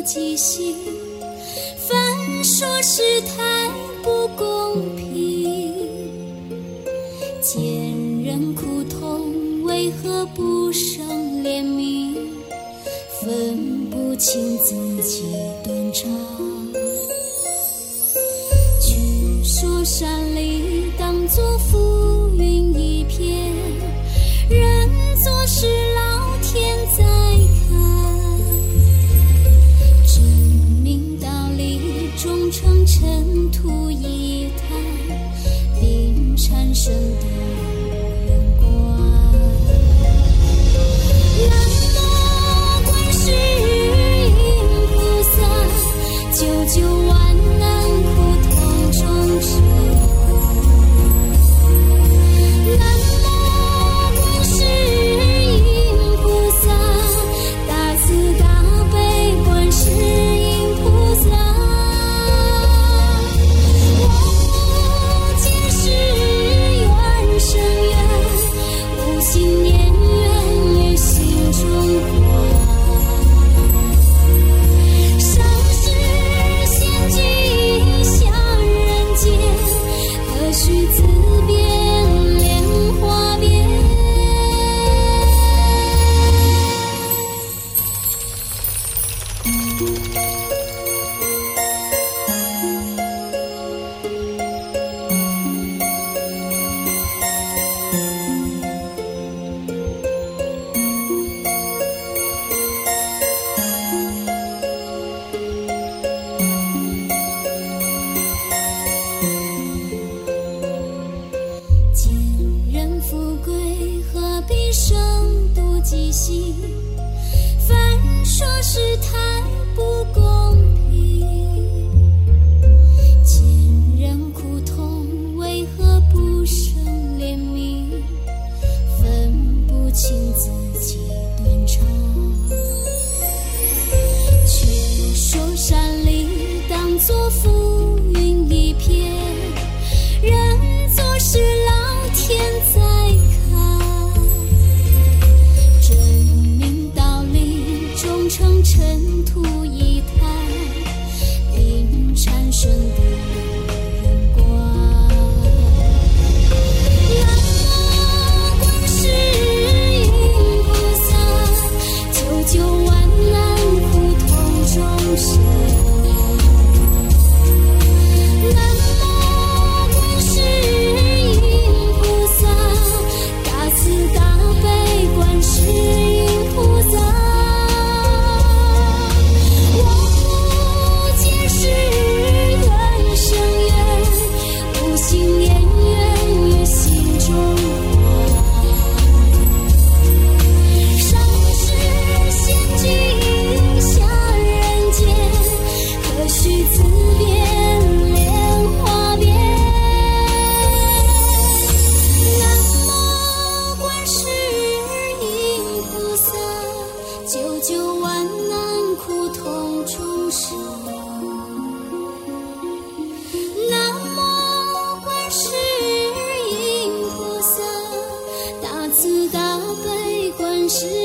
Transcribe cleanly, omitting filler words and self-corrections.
计心，凡说世态不公平，见人苦痛为何不生怜悯，分不清自己断肠。据说山里当作浮云一片，人做事老天在看，真明道理终成尘土一滩，并产生的人观。南无观世音菩萨，救救万难苦痛众生。南无观世音菩萨，大慈大悲观世音菩萨。我皆是愿生愿，无心念愿于心中观。上师现今下人间，何须自变莲花边。见人富贵何必生妒忌心，凡说世态不公平，见人苦痛为何不生怜悯，分不清自己断肠。却说山里当作浮云一片，人做事老天在看，真明道理终成尘土一滩，并产生的人观。南无观世音菩萨，救救万难苦痛众生。南无观世音菩萨，大慈大悲观世音菩萨。我皆是愿生愿，无心念愿于心中观。上师现今下人间，何须自变莲花边。南无观世音菩萨，救救万难苦痛众生。南无观世音菩萨，大慈大悲观世